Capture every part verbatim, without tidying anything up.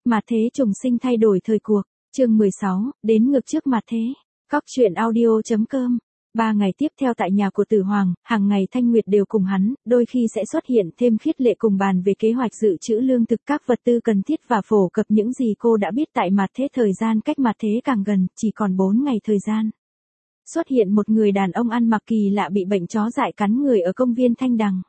Mà thế trùng sinh thay đổi thời cuộc, chương mười sáu, đến ngược trước mặt thế. Cóc truyện audio.com. Ba ngày tiếp theo tại nhà của Tử Hoàng, hàng ngày Thanh Nguyệt đều cùng hắn, đôi khi sẽ xuất hiện thêm Khiết Lệ cùng bàn về kế hoạch dự trữ lương thực các vật tư cần thiết và phổ cập những gì cô đã biết tại mặt thế. Thời gian cách mặt thế càng gần, chỉ còn bốn ngày thời gian. Xuất hiện một người đàn ông ăn mặc kỳ lạ bị bệnh chó dại cắn người ở công viên Thanh Đằng.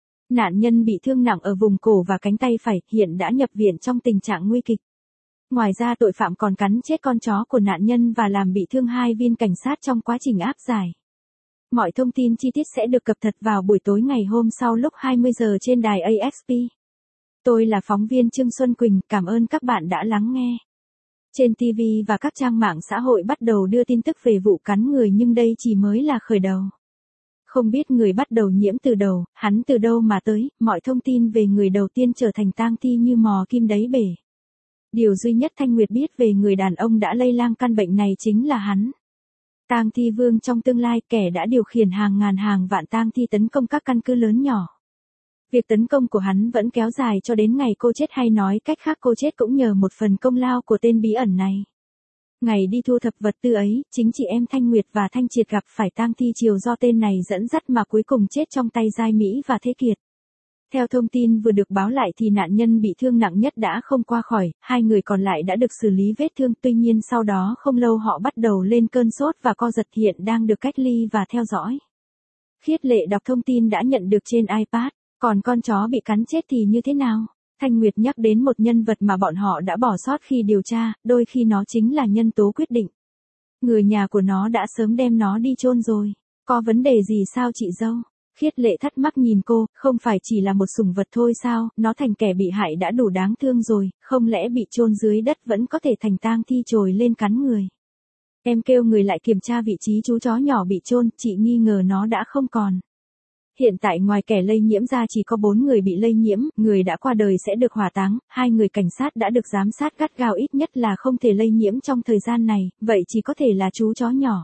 Nạn nhân bị thương nặng ở vùng cổ và cánh tay phải, hiện đã nhập viện trong tình trạng nguy kịch. Ngoài ra tội phạm còn cắn chết con chó của nạn nhân và làm bị thương hai viên cảnh sát trong quá trình áp giải. Mọi thông tin chi tiết sẽ được cập nhật vào buổi tối ngày hôm sau lúc hai mươi giờ trên đài a ét pê. Tôi là phóng viên Trương Xuân Quỳnh, cảm ơn các bạn đã lắng nghe. Trên ti vi và các trang mạng xã hội bắt đầu đưa tin tức về vụ cắn người nhưng đây chỉ mới là khởi đầu. Không biết người bắt đầu nhiễm từ đầu, hắn từ đâu mà tới, mọi thông tin về người đầu tiên trở thành tang thi như mò kim đáy bể. Điều duy nhất Thanh Nguyệt biết về người đàn ông đã lây lan căn bệnh này chính là hắn. Tang thi vương trong tương lai, kẻ đã điều khiển hàng ngàn hàng vạn tang thi tấn công các căn cứ lớn nhỏ. Việc tấn công của hắn vẫn kéo dài cho đến ngày cô chết, hay nói cách khác cô chết cũng nhờ một phần công lao của tên bí ẩn này. Ngày đi thu thập vật tư ấy, chính chị em Thanh Nguyệt và Thanh Triệt gặp phải tang thi chiều do tên này dẫn dắt mà cuối cùng chết trong tay Giai Mỹ và Thế Kiệt. Theo thông tin vừa được báo lại thì nạn nhân bị thương nặng nhất đã không qua khỏi, hai người còn lại đã được xử lý vết thương, tuy nhiên sau đó không lâu họ bắt đầu lên cơn sốt và co giật, hiện đang được cách ly và theo dõi. Khiết Lệ đọc thông tin đã nhận được trên iPad, còn con chó bị cắn chết thì như thế nào? Thanh Nguyệt nhắc đến một nhân vật mà bọn họ đã bỏ sót khi điều tra, đôi khi nó chính là nhân tố quyết định. Người nhà của nó đã sớm đem nó đi chôn rồi, có vấn đề gì sao chị dâu? Khiết Lệ thắc mắc nhìn cô, không phải chỉ là một sủng vật thôi sao, nó thành kẻ bị hại đã đủ đáng thương rồi, không lẽ bị chôn dưới đất vẫn có thể thành tang thi trồi lên cắn người. Em kêu người lại kiểm tra vị trí chú chó nhỏ bị chôn, chị nghi ngờ nó đã không còn. Hiện tại ngoài kẻ lây nhiễm ra chỉ có bốn người bị lây nhiễm, người đã qua đời sẽ được hỏa táng, hai người cảnh sát đã được giám sát gắt gao, ít nhất là không thể lây nhiễm trong thời gian này, vậy chỉ có thể là chú chó nhỏ.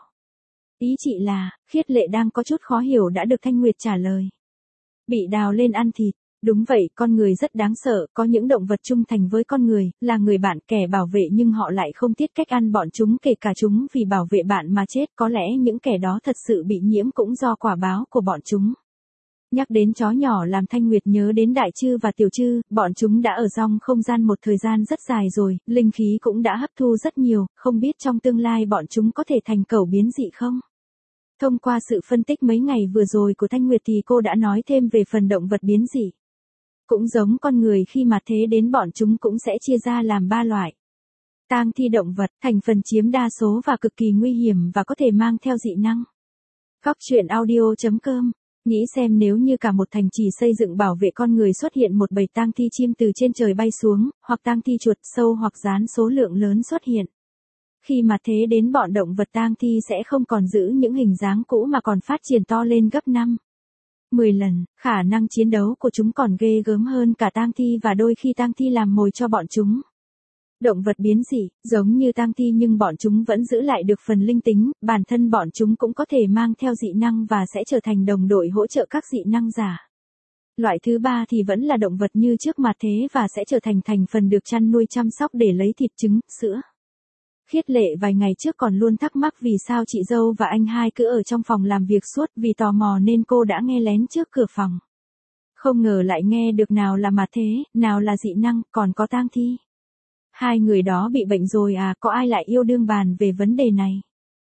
Ý chị là, Khiết Lệ đang có chút khó hiểu đã được Thanh Nguyệt trả lời. Bị đào lên ăn thịt, đúng vậy, con người rất đáng sợ, có những động vật trung thành với con người, là người bạn, kẻ bảo vệ nhưng họ lại không biết cách ăn bọn chúng, kể cả chúng vì bảo vệ bạn mà chết, có lẽ những kẻ đó thật sự bị nhiễm cũng do quả báo của bọn chúng. Nhắc đến chó nhỏ làm Thanh Nguyệt nhớ đến Đại Trư và Tiểu Trư, bọn chúng đã ở trong không gian một thời gian rất dài rồi, linh khí cũng đã hấp thu rất nhiều, không biết trong tương lai bọn chúng có thể thành cẩu biến dị không? Thông qua sự phân tích mấy ngày vừa rồi của Thanh Nguyệt thì cô đã nói thêm về phần động vật biến dị. Cũng giống con người khi mà thế đến bọn chúng cũng sẽ chia ra làm ba loại. Tang thi động vật, thành phần chiếm đa số và cực kỳ nguy hiểm và có thể mang theo dị năng. Cóc truyện audio.com. Nghĩ xem nếu như cả một thành trì xây dựng bảo vệ con người xuất hiện một bầy tang thi chim từ trên trời bay xuống, hoặc tang thi chuột, sâu hoặc gián số lượng lớn xuất hiện. Khi mà thế đến bọn động vật tang thi sẽ không còn giữ những hình dáng cũ mà còn phát triển to lên gấp năm, mười lần, khả năng chiến đấu của chúng còn ghê gớm hơn cả tang thi và đôi khi tang thi làm mồi cho bọn chúng. Động vật biến dị, giống như tang thi nhưng bọn chúng vẫn giữ lại được phần linh tính, bản thân bọn chúng cũng có thể mang theo dị năng và sẽ trở thành đồng đội hỗ trợ các dị năng giả. Loại thứ ba thì vẫn là động vật như trước mà thế và sẽ trở thành thành phần được chăn nuôi chăm sóc để lấy thịt trứng, sữa. Khiết Lệ vài ngày trước còn luôn thắc mắc vì sao chị dâu và anh hai cứ ở trong phòng làm việc suốt, vì tò mò nên cô đã nghe lén trước cửa phòng. Không ngờ lại nghe được nào là mà thế, nào là dị năng, còn có tang thi. Hai người đó bị bệnh rồi à, có ai lại yêu đương bàn về vấn đề này?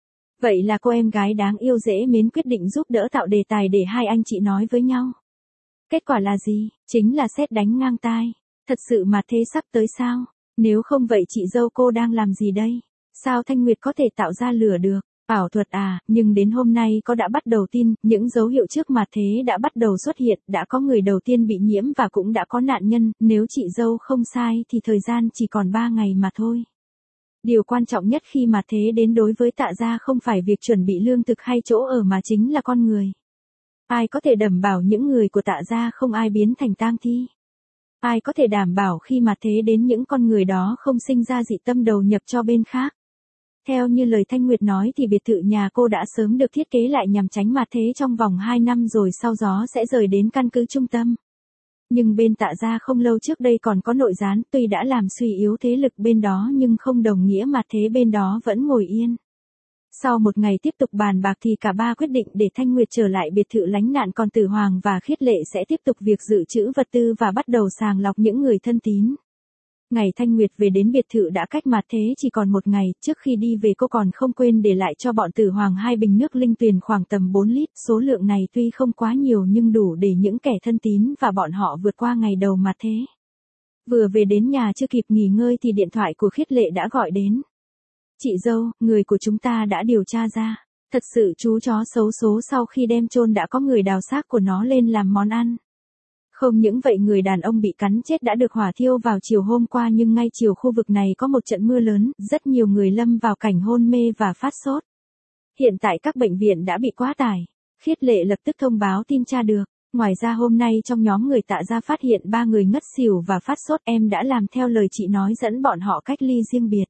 Vậy là cô em gái đáng yêu dễ mến quyết định giúp đỡ tạo đề tài để hai anh chị nói với nhau. Kết quả là gì? Chính là sét đánh ngang tai. Thật sự mà thế sắp tới sao? Nếu không vậy chị dâu cô đang làm gì đây? Sao Thanh Nguyệt có thể tạo ra lửa được? Ảo thuật à, nhưng đến hôm nay có đã bắt đầu tin, những dấu hiệu trước mà thế đã bắt đầu xuất hiện, đã có người đầu tiên bị nhiễm và cũng đã có nạn nhân, nếu chị dâu không sai thì thời gian chỉ còn ba ngày mà thôi. Điều quan trọng nhất khi mà thế đến đối với Tạ Gia không phải việc chuẩn bị lương thực hay chỗ ở mà chính là con người. Ai có thể đảm bảo những người của Tạ Gia không ai biến thành tang thi? Ai có thể đảm bảo khi mà thế đến những con người đó không sinh ra dị tâm đầu nhập cho bên khác? Theo như lời Thanh Nguyệt nói thì biệt thự nhà cô đã sớm được thiết kế lại nhằm tránh mặt thế trong vòng hai năm rồi sau đó sẽ rời đến căn cứ trung tâm. Nhưng bên Tạ gia không lâu trước đây còn có nội gián, tuy đã làm suy yếu thế lực bên đó nhưng không đồng nghĩa mặt thế bên đó vẫn ngồi yên. Sau một ngày tiếp tục bàn bạc thì cả ba quyết định để Thanh Nguyệt trở lại biệt thự lánh nạn, còn Tử Hoàng và Khiết Lệ sẽ tiếp tục việc dự trữ vật tư và bắt đầu sàng lọc những người thân tín. Ngày Thanh Nguyệt về đến biệt thự đã cách mặt thế chỉ còn một ngày, trước khi đi về cô còn không quên để lại cho bọn Tử Hoàng hai bình nước linh tuyền khoảng tầm bốn lít, số lượng này tuy không quá nhiều nhưng đủ để những kẻ thân tín và bọn họ vượt qua ngày đầu mặt thế. Vừa về đến nhà chưa kịp nghỉ ngơi thì điện thoại của Khiết Lệ đã gọi đến. Chị dâu, người của chúng ta đã điều tra ra. Thật sự chú chó xấu số sau khi đem chôn đã có người đào xác của nó lên làm món ăn. Không những vậy người đàn ông bị cắn chết đã được hỏa thiêu vào chiều hôm qua, nhưng ngay chiều khu vực này có một trận mưa lớn, rất nhiều người lâm vào cảnh hôn mê và phát sốt. Hiện tại các bệnh viện đã bị quá tải. Khiết Lệ lập tức thông báo tin tra được. Ngoài ra hôm nay trong nhóm người Tạ gia phát hiện ba người ngất xỉu và phát sốt, em đã làm theo lời chị nói dẫn bọn họ cách ly riêng biệt.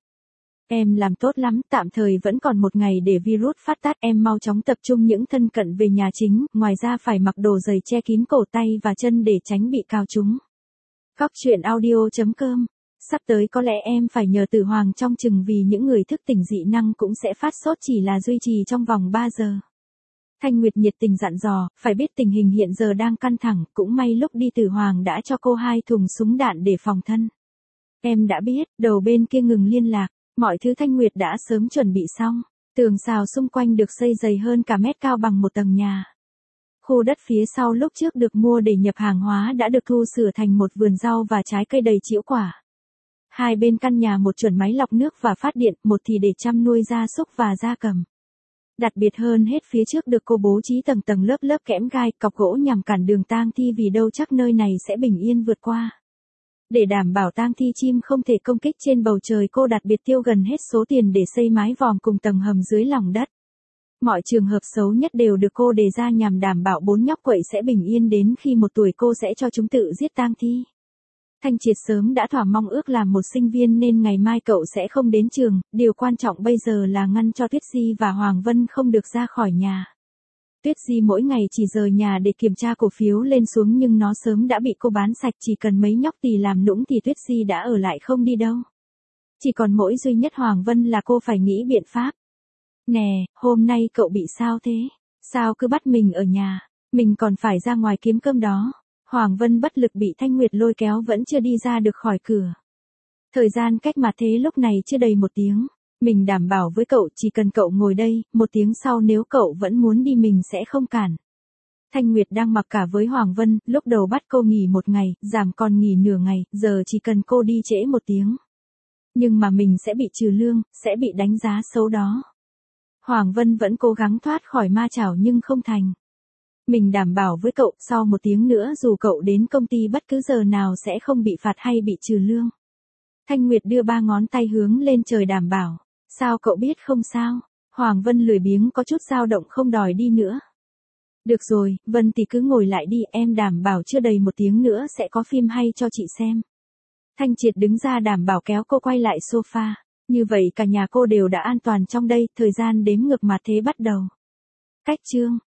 Em làm tốt lắm, tạm thời vẫn còn một ngày để virus phát tát, em mau chóng tập trung những thân cận về nhà chính, ngoài ra phải mặc đồ dày che kín cổ tay và chân để tránh bị cào trúng. Cóc truyện audio chấm com. Sắp tới có lẽ em phải nhờ Tử Hoàng trong chừng vì những người thức tỉnh dị năng cũng sẽ phát sốt, chỉ là duy trì trong vòng ba giờ. Thanh Nguyệt nhiệt tình dặn dò, phải biết tình hình hiện giờ đang căng thẳng, cũng may lúc đi Tử Hoàng đã cho cô hai thùng súng đạn để phòng thân. Em đã biết, đầu bên kia ngừng liên lạc. Mọi thứ Thanh Nguyệt đã sớm chuẩn bị xong. Tường rào xung quanh được xây dày hơn cả mét, cao bằng một tầng nhà. Khu đất phía sau lúc trước được mua để nhập hàng hóa đã được thu sửa thành một vườn rau và trái cây đầy trĩu quả. Hai bên căn nhà một chuẩn máy lọc nước và phát điện, một thì để chăm nuôi gia súc và gia cầm. Đặc biệt hơn hết phía trước được cô bố trí tầng tầng lớp lớp kẽm gai, cọc gỗ nhằm cản đường tang thi, vì đâu chắc nơi này sẽ bình yên vượt qua. Để đảm bảo tang thi chim không thể công kích trên bầu trời, cô đặc biệt tiêu gần hết số tiền để xây mái vòm cùng tầng hầm dưới lòng đất. Mọi trường hợp xấu nhất đều được cô đề ra nhằm đảm bảo bốn nhóc quậy sẽ bình yên, đến khi một tuổi cô sẽ cho chúng tự giết tang thi. Thanh Triệt sớm đã thỏa mong ước làm một sinh viên nên ngày mai cậu sẽ không đến trường, điều quan trọng bây giờ là ngăn cho Tuyết Di và Hoàng Vân không được ra khỏi nhà. Tuyết Di mỗi ngày chỉ rời nhà để kiểm tra cổ phiếu lên xuống nhưng nó sớm đã bị cô bán sạch, chỉ cần mấy nhóc tỳ làm nũng thì Tuyết Di đã ở lại không đi đâu. Chỉ còn mỗi duy nhất Hoàng Vân là cô phải nghĩ biện pháp. Nè, hôm nay cậu bị sao thế? Sao cứ bắt mình ở nhà? Mình còn phải ra ngoài kiếm cơm đó. Hoàng Vân bất lực bị Thanh Nguyệt lôi kéo vẫn chưa đi ra được khỏi cửa. Thời gian cách mặt thế lúc này chưa đầy một tiếng. Mình đảm bảo với cậu chỉ cần cậu ngồi đây, một tiếng sau nếu cậu vẫn muốn đi mình sẽ không cản. Thanh Nguyệt đang mặc cả với Hoàng Vân, lúc đầu bắt cô nghỉ một ngày, giảm còn nghỉ nửa ngày, giờ chỉ cần cô đi trễ một tiếng. Nhưng mà mình sẽ bị trừ lương, sẽ bị đánh giá xấu đó. Hoàng Vân vẫn cố gắng thoát khỏi ma chảo nhưng không thành. Mình đảm bảo với cậu, sau một tiếng nữa dù cậu đến công ty bất cứ giờ nào sẽ không bị phạt hay bị trừ lương. Thanh Nguyệt đưa ba ngón tay hướng lên trời đảm bảo. Sao cậu biết không sao? Hoàng Vân lười biếng có chút dao động không đòi đi nữa. Được rồi, Vân thì cứ ngồi lại đi, em đảm bảo chưa đầy một tiếng nữa sẽ có phim hay cho chị xem. Thanh Triệt đứng ra đảm bảo kéo cô quay lại sofa. Như vậy cả nhà cô đều đã an toàn trong đây, thời gian đếm ngược mà thế bắt đầu. Cách chương